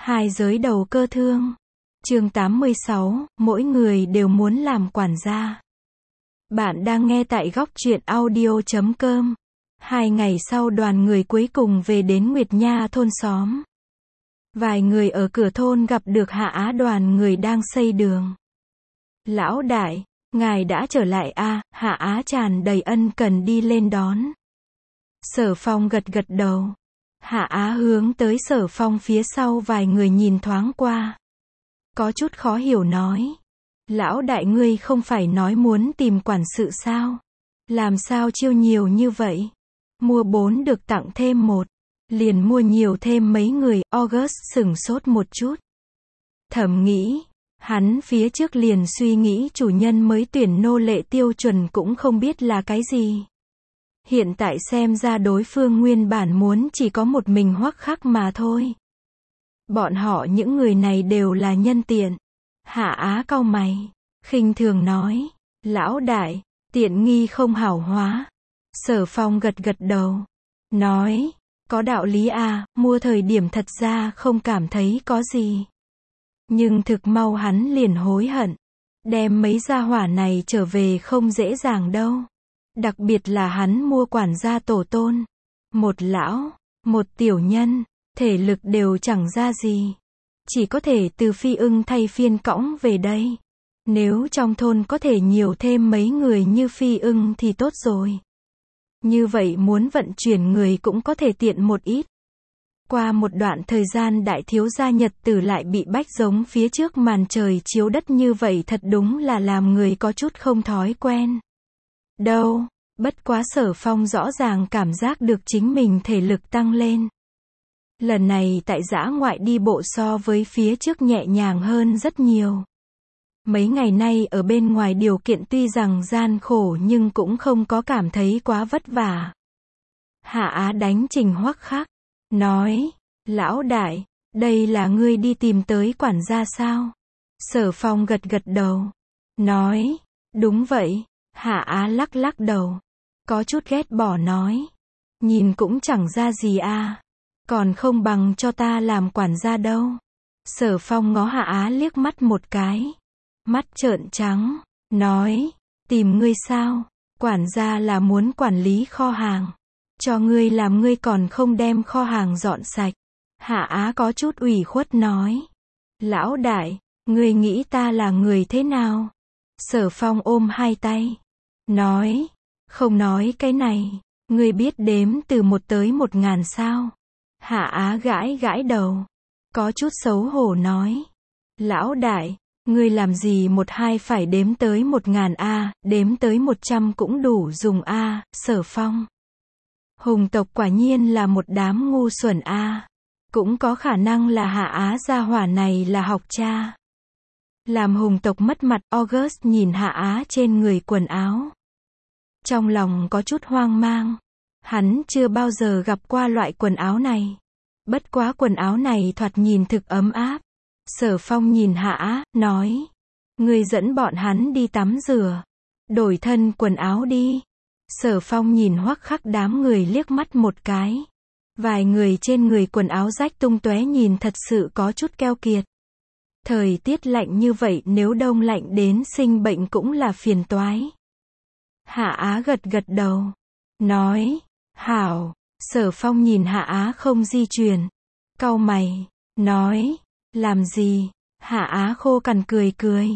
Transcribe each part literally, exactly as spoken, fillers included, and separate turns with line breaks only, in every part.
Hai giới đầu cơ thương. Chương tám mươi sáu, mỗi người đều muốn làm quản gia. Bạn đang nghe tại góc truyện audio chấm com. Hai ngày sau đoàn người cuối cùng về đến Nguyệt Nha thôn xóm. Vài người ở cửa thôn gặp được Hạ Á, đoàn người đang xây đường. Lão đại, ngài đã trở lại à? Hạ Á tràn đầy ân cần đi lên đón. Sở Phong gật gật đầu. Hạ Á hướng tới Sở Phong phía sau vài người nhìn thoáng qua. Có chút khó hiểu nói. Lão đại, ngươi không phải nói muốn tìm quản sự sao? Làm sao chiêu nhiều như vậy? Mua bốn được tặng thêm một. Liền mua nhiều thêm mấy người. August sửng sốt một chút. Thầm nghĩ. Hắn phía trước liền suy nghĩ chủ nhân mới tuyển nô lệ tiêu chuẩn cũng không biết là cái gì. Hiện tại xem ra đối phương nguyên bản muốn chỉ có một mình Hoắc Khắc mà thôi. Bọn họ những người này đều là nhân tiện. Hạ Á cau mày, khinh thường nói, lão đại, tiện nghi không hảo hóa. Sở Phong gật gật đầu, nói, có đạo lý à, mua thời điểm thật ra không cảm thấy có gì. Nhưng thực mau hắn liền hối hận. Đem mấy gia hỏa này trở về không dễ dàng đâu. Đặc biệt là hắn mua quản gia tổ tôn. Một lão, một tiểu nhân, thể lực đều chẳng ra gì. Chỉ có thể từ Phi Ưng thay phiên cõng về đây. Nếu trong thôn có thể nhiều thêm mấy người như Phi Ưng thì tốt rồi. Như vậy muốn vận chuyển người cũng có thể tiện một ít. Qua một đoạn thời gian đại thiếu gia nhật tử lại bị bách giống phía trước màn trời chiếu đất như vậy, thật đúng là làm người có chút không thói quen. Đâu, bất quá Sở Phong rõ ràng cảm giác được chính mình thể lực tăng lên. Lần này tại dã ngoại đi bộ so với phía trước nhẹ nhàng hơn rất nhiều. Mấy ngày nay ở bên ngoài điều kiện tuy rằng gian khổ nhưng cũng không có cảm thấy quá vất vả. Hạ Á đánh Trình Hoắc Khắc, nói, lão đại, đây là ngươi đi tìm tới quản gia sao? Sở Phong gật gật đầu, nói, đúng vậy. Hạ Á lắc lắc đầu, có chút ghét bỏ nói, nhìn cũng chẳng ra gì à, còn không bằng cho ta làm quản gia đâu. Sở Phong ngó Hạ Á liếc mắt một cái, mắt trợn trắng, nói, tìm ngươi sao? Quản gia là muốn quản lý kho hàng, cho ngươi làm ngươi còn không đem kho hàng dọn sạch. Hạ Á có chút ủy khuất nói, lão đại, ngươi nghĩ ta là người thế nào? Sở Phong ôm hai tay, nói, không nói cái này, ngươi biết đếm từ một tới một ngàn sao? Hạ Á gãi gãi đầu, có chút xấu hổ nói, lão đại, ngươi làm gì một hai phải đếm tới một ngàn a, đếm tới một trăm cũng đủ dùng a. Sở Phong, hùng tộc quả nhiên là một đám ngu xuẩn a. Cũng có khả năng là Hạ Á gia hỏa này là học cha. Làm hùng tộc mất mặt. August nhìn Hạ Á trên người quần áo, trong lòng có chút hoang mang. Hắn chưa bao giờ gặp qua loại quần áo này. Bất quá quần áo này thoạt nhìn thực ấm áp. Sở Phong nhìn Hạ Á, nói, ngươi dẫn bọn hắn đi tắm rửa, đổi thân quần áo đi. Sở Phong nhìn Hoắc Khắc đám người liếc mắt một cái. Vài người trên người quần áo rách tung tóe, nhìn thật sự có chút keo kiệt. Thời tiết lạnh như vậy nếu đông lạnh đến sinh bệnh cũng là phiền toái. Hạ Á gật gật đầu, nói, hảo. Sở Phong nhìn Hạ Á không di chuyển, cau mày, nói, làm gì? Hạ Á khô cằn cười cười,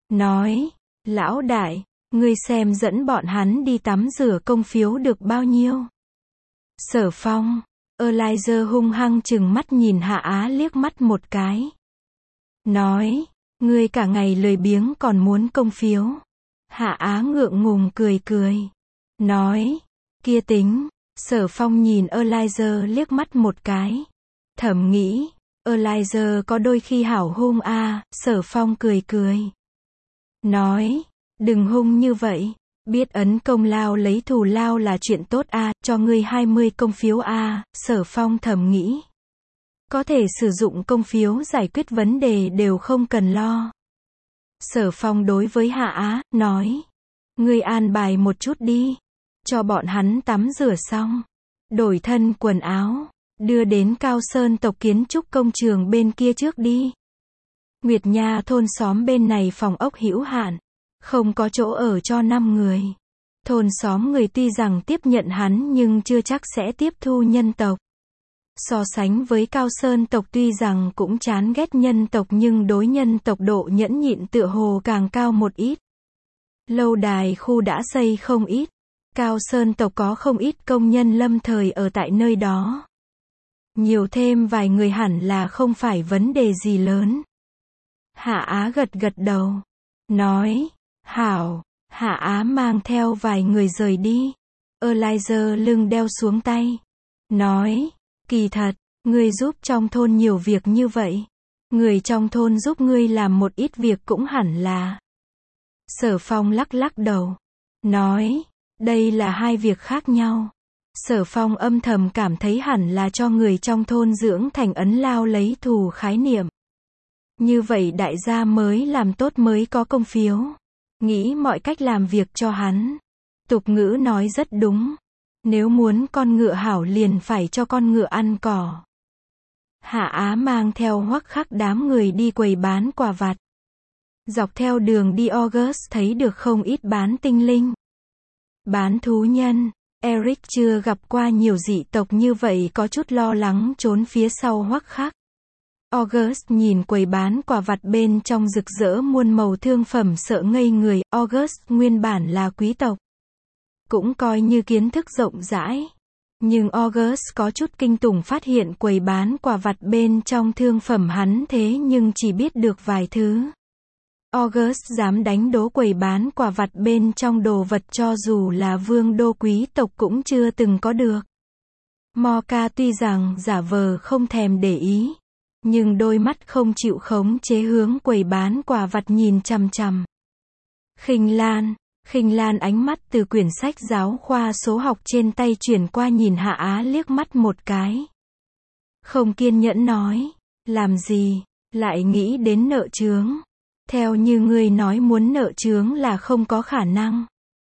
nói, lão đại, ngươi xem dẫn bọn hắn đi tắm rửa công phiếu được bao nhiêu? Sở Phong, Elijah hung hăng chừng mắt nhìn Hạ Á liếc mắt một cái, nói, ngươi cả ngày lười biếng còn muốn công phiếu. Hạ Á ngượng ngùng cười cười, nói, kia tính. Sở Phong nhìn Elijah liếc mắt một cái, thầm nghĩ, Elijah có đôi khi hảo hung a. À. Sở Phong cười cười, nói, đừng hung như vậy, biết ấn công lao lấy thù lao là chuyện tốt a. À. Cho ngươi hai mươi công phiếu a. À. Sở Phong thầm nghĩ, có thể sử dụng công phiếu giải quyết vấn đề đều không cần lo. Sở Phong đối với Hạ Á, nói, ngươi an bài một chút đi, cho bọn hắn tắm rửa xong, đổi thân quần áo, đưa đến Cao Sơn tộc kiến trúc công trường bên kia trước đi. Nguyệt Nha thôn xóm bên này phòng ốc hữu hạn, không có chỗ ở cho năm người. Thôn xóm người tuy rằng tiếp nhận hắn nhưng chưa chắc sẽ tiếp thu nhân tộc. So sánh với Cao Sơn tộc tuy rằng cũng chán ghét nhân tộc nhưng đối nhân tộc độ nhẫn nhịn tựa hồ càng cao một ít. Lâu đài khu đã xây không ít. Cao Sơn tộc có không ít công nhân lâm thời ở tại nơi đó. Nhiều thêm vài người hẳn là không phải vấn đề gì lớn. Hạ Á gật gật đầu. Nói, hảo, Hạ Á mang theo vài người rời đi. Elijah lưng đeo xuống tay. Nói, kỳ thật, ngươi giúp trong thôn nhiều việc như vậy. Người trong thôn giúp ngươi làm một ít việc cũng hẳn là. Sở Phong lắc lắc đầu. Nói, đây là hai việc khác nhau. Sở Phong âm thầm cảm thấy hẳn là cho người trong thôn dưỡng thành ấn lao lấy thù khái niệm. Như vậy đại gia mới làm tốt mới có công phiếu. Nghĩ mọi cách làm việc cho hắn. Tục ngữ nói rất đúng. Nếu muốn con ngựa hảo liền phải cho con ngựa ăn cỏ. Hạ Á mang theo Hoắc Khắc đám người đi quầy bán quà vặt. Dọc theo đường đi August thấy được không ít bán tinh linh. Bán thú nhân. Eric chưa gặp qua nhiều dị tộc như vậy có chút lo lắng trốn phía sau Hoắc Khắc. August nhìn quầy bán quà vặt bên trong rực rỡ muôn màu thương phẩm sợ ngây người. August nguyên bản là quý tộc. Cũng coi như kiến thức rộng rãi. Nhưng August có chút kinh tủng phát hiện quầy bán quà vặt bên trong thương phẩm hắn thế nhưng chỉ biết được vài thứ. August dám đánh đố quầy bán quà vặt bên trong đồ vật cho dù là vương đô quý tộc cũng chưa từng có được. Mocha tuy rằng giả vờ không thèm để ý, nhưng đôi mắt không chịu khống chế hướng quầy bán quà vặt nhìn chằm chằm. Khinh Lan, Khinh Lan ánh mắt từ quyển sách giáo khoa số học trên tay chuyển qua nhìn Hạ Á liếc mắt một cái. Không kiên nhẫn nói, làm gì, lại nghĩ đến nợ chướng. Theo như ngươi nói muốn nợ chướng là không có khả năng.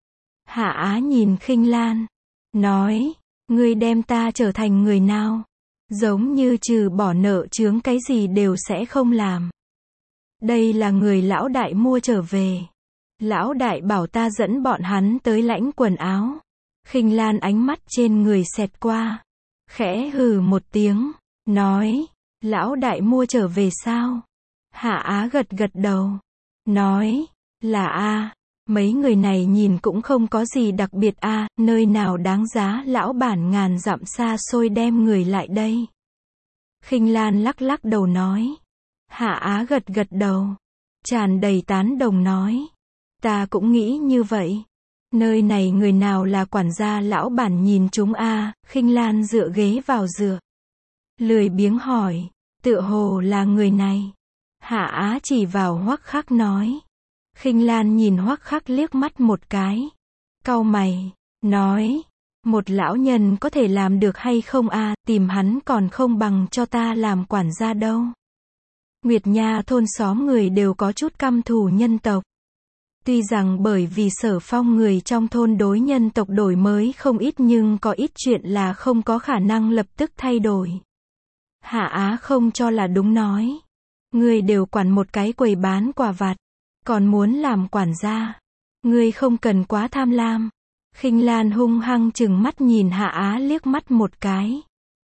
Hạ Á nhìn Khinh Lan, nói, ngươi đem ta trở thành người nào? Giống như trừ bỏ nợ chướng cái gì đều sẽ không làm. Đây là người lão đại mua trở về. Lão đại bảo ta dẫn bọn hắn tới lãnh quần áo. Khinh Lan ánh mắt trên người xẹt qua. Khẽ hừ một tiếng, nói, lão đại mua trở về sao? Hạ Á gật gật đầu. Nói, là a, mấy người này nhìn cũng không có gì đặc biệt a, nơi nào đáng giá lão bản ngàn dặm xa xôi đem người lại đây. Khinh Lan lắc lắc đầu nói. Hạ Á gật gật đầu. Tràn đầy tán đồng nói. Ta cũng nghĩ như vậy. Nơi này người nào là quản gia lão bản nhìn chúng a, Khinh Lan dựa ghế vào dựa. Lười biếng hỏi, tựa hồ là người này. Hạ Á chỉ vào Hoắc Khắc nói. Khinh Lan nhìn Hoắc Khắc liếc mắt một cái. Cau mày, nói, một lão nhân có thể làm được hay không a, tìm hắn còn không bằng cho ta làm quản gia đâu. Nguyệt Nha thôn xóm người đều có chút căm thù nhân tộc. Tuy rằng bởi vì Sở Phong người trong thôn đối nhân tộc đổi mới không ít nhưng có ít chuyện là không có khả năng lập tức thay đổi. Hạ Á không cho là đúng nói. Ngươi đều quản một cái quầy bán quà vặt, còn muốn làm quản gia. Ngươi không cần quá tham lam. Khinh Lan hung hăng chừng mắt nhìn Hạ Á liếc mắt một cái.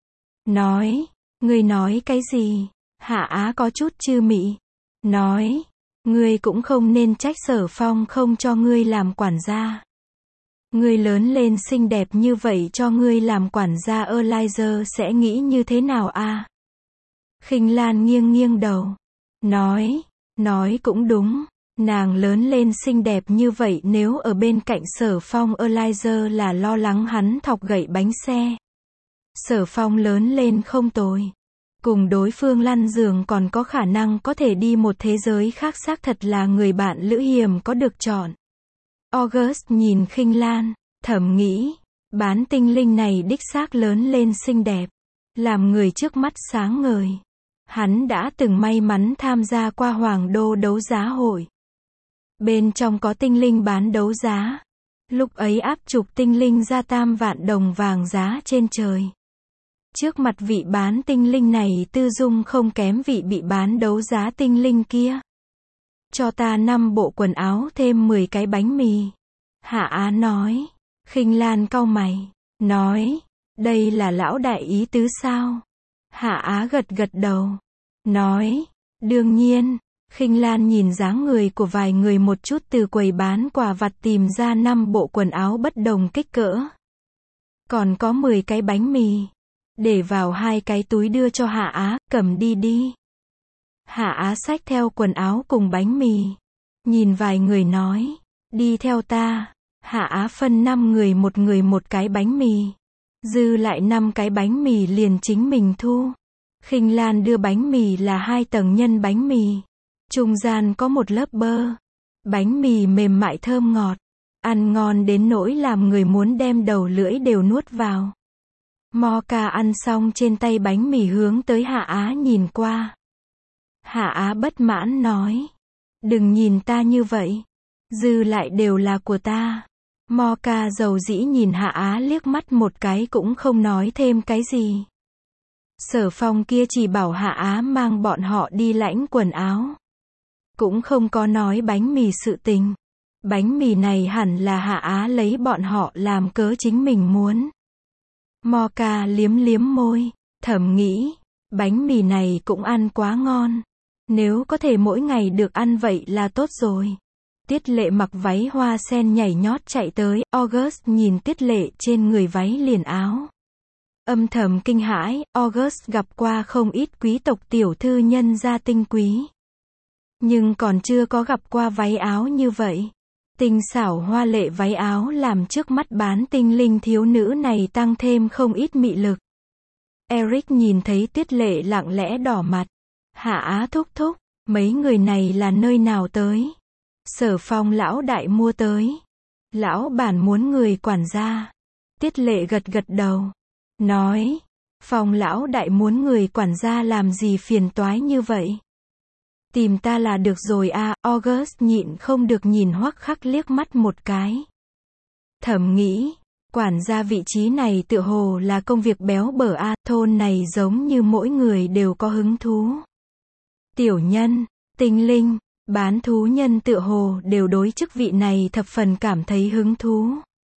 Nói, ngươi nói cái gì? Hạ Á có chút chư mị. Nói, ngươi cũng không nên trách Sở Phong không cho ngươi làm quản gia. Ngươi lớn lên xinh đẹp như vậy cho ngươi làm quản gia Elijah sẽ nghĩ như thế nào a? Khinh Lan nghiêng nghiêng đầu. Nói, nói cũng đúng. Nàng lớn lên xinh đẹp như vậy nếu ở bên cạnh Sở Phong Elijah là lo lắng hắn thọc gậy bánh xe. Sở Phong lớn lên không tồi. Cùng đối phương lăn giường còn có khả năng có thể đi một thế giới khác xác thật là người bạn lữ hiểm có được chọn. August nhìn Khinh Lan, thầm nghĩ, bán tinh linh này đích xác lớn lên xinh đẹp. Làm người trước mắt sáng ngời. Hắn đã từng may mắn tham gia qua Hoàng Đô đấu giá hội. Bên trong có tinh linh bán đấu giá. Lúc ấy áp chục tinh linh ra tam vạn đồng vàng giá trên trời. Trước mặt vị bán tinh linh này tư dung không kém vị bị bán đấu giá tinh linh kia. Cho ta năm bộ quần áo thêm mười cái bánh mì. Hạ Á nói. Khinh Lan cau mày. Nói. Đây là lão đại ý tứ sao? Hạ Á gật gật đầu. Nói. Đương nhiên. Khinh Lan nhìn dáng người của vài người một chút từ quầy bán quà vặt tìm ra năm bộ quần áo bất đồng kích cỡ. Còn có mười cái bánh mì. Để vào hai cái túi đưa cho Hạ Á, cầm đi đi. Hạ Á xách theo quần áo cùng bánh mì. Nhìn vài người nói. Đi theo ta. Hạ Á phân năm người một người một cái bánh mì. Dư lại năm cái bánh mì liền chính mình thu. Khinh Lan đưa bánh mì là hai tầng nhân bánh mì. Trung gian có một lớp bơ. Bánh mì mềm mại thơm ngọt. Ăn ngon đến nỗi làm người muốn đem đầu lưỡi đều nuốt vào. Mocha ăn xong trên tay bánh mì hướng tới Hạ Á nhìn qua. Hạ Á bất mãn nói. Đừng nhìn ta như vậy. Dư lại đều là của ta. Mocha dầu dĩ nhìn Hạ Á liếc mắt một cái cũng không nói thêm cái gì. Sở Phong kia chỉ bảo Hạ Á mang bọn họ đi lãnh quần áo. Cũng không có nói bánh mì sự tình. Bánh mì này hẳn là Hạ Á lấy bọn họ làm cớ chính mình muốn. Mocha liếm liếm môi, thầm nghĩ, bánh mì này cũng ăn quá ngon. Nếu có thể mỗi ngày được ăn vậy là tốt rồi. Tiết Lệ mặc váy hoa sen nhảy nhót chạy tới, August nhìn Tiết Lệ trên người váy liền áo. Âm thầm kinh hãi, August gặp qua không ít quý tộc tiểu thư nhân gia tinh quý. Nhưng còn chưa có gặp qua váy áo như vậy. Tinh xảo hoa lệ váy áo làm trước mắt bán tinh linh thiếu nữ này tăng thêm không ít mị lực. Eric nhìn thấy Tiết Lệ lặng lẽ đỏ mặt. Hạ Á thúc thúc, mấy người này là nơi nào tới? Sở Phong lão đại mua tới. Lão bản muốn người quản gia. Tiết Lệ gật gật đầu. Nói, Phong lão đại muốn người quản gia làm gì phiền toái như vậy? Tìm ta là được rồi à, August nhịn không được nhìn Hoắc Khắc liếc mắt một cái. Thầm nghĩ, quản gia vị trí này tựa hồ là công việc béo bở a, à, thôn này giống như mỗi người đều có hứng thú. Tiểu nhân, tinh linh, bán thú nhân tựa hồ đều đối chức vị này thập phần cảm thấy hứng thú.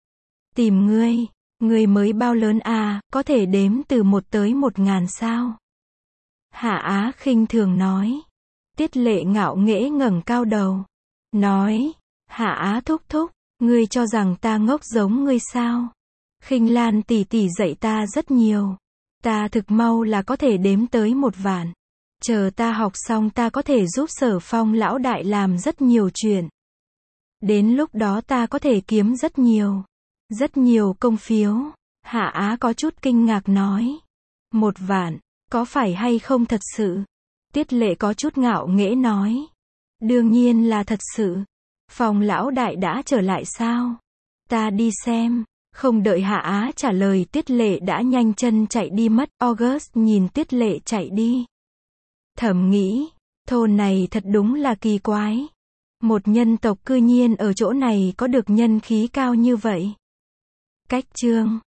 Tìm ngươi, ngươi mới bao lớn à, có thể đếm từ một tới một ngàn sao? Hạ Á khinh thường nói. Tiết Lệ ngạo nghễ ngẩng cao đầu. Nói, Hạ Á thúc thúc, ngươi cho rằng ta ngốc giống ngươi sao? Khinh Lan tỷ tỷ dạy ta rất nhiều. Ta thực mau là có thể đếm tới một vạn. Chờ ta học xong ta có thể giúp Sở Phong lão đại làm rất nhiều chuyện. Đến lúc đó ta có thể kiếm rất nhiều. Rất nhiều công phiếu. Hạ Á có chút kinh ngạc nói. Một vạn, có phải hay không thật sự? Tiết Lệ có chút ngạo nghễ nói. Đương nhiên là thật sự. Phong lão đại đã trở lại sao? Ta đi xem. Không đợi Hạ Á trả lời Tiết Lệ đã nhanh chân chạy đi mất. August nhìn Tiết Lệ chạy đi. Thầm nghĩ, thôn này thật đúng là kỳ quái. Một nhân tộc cư nhiên ở chỗ này có được nhân khí cao như vậy. Cách chương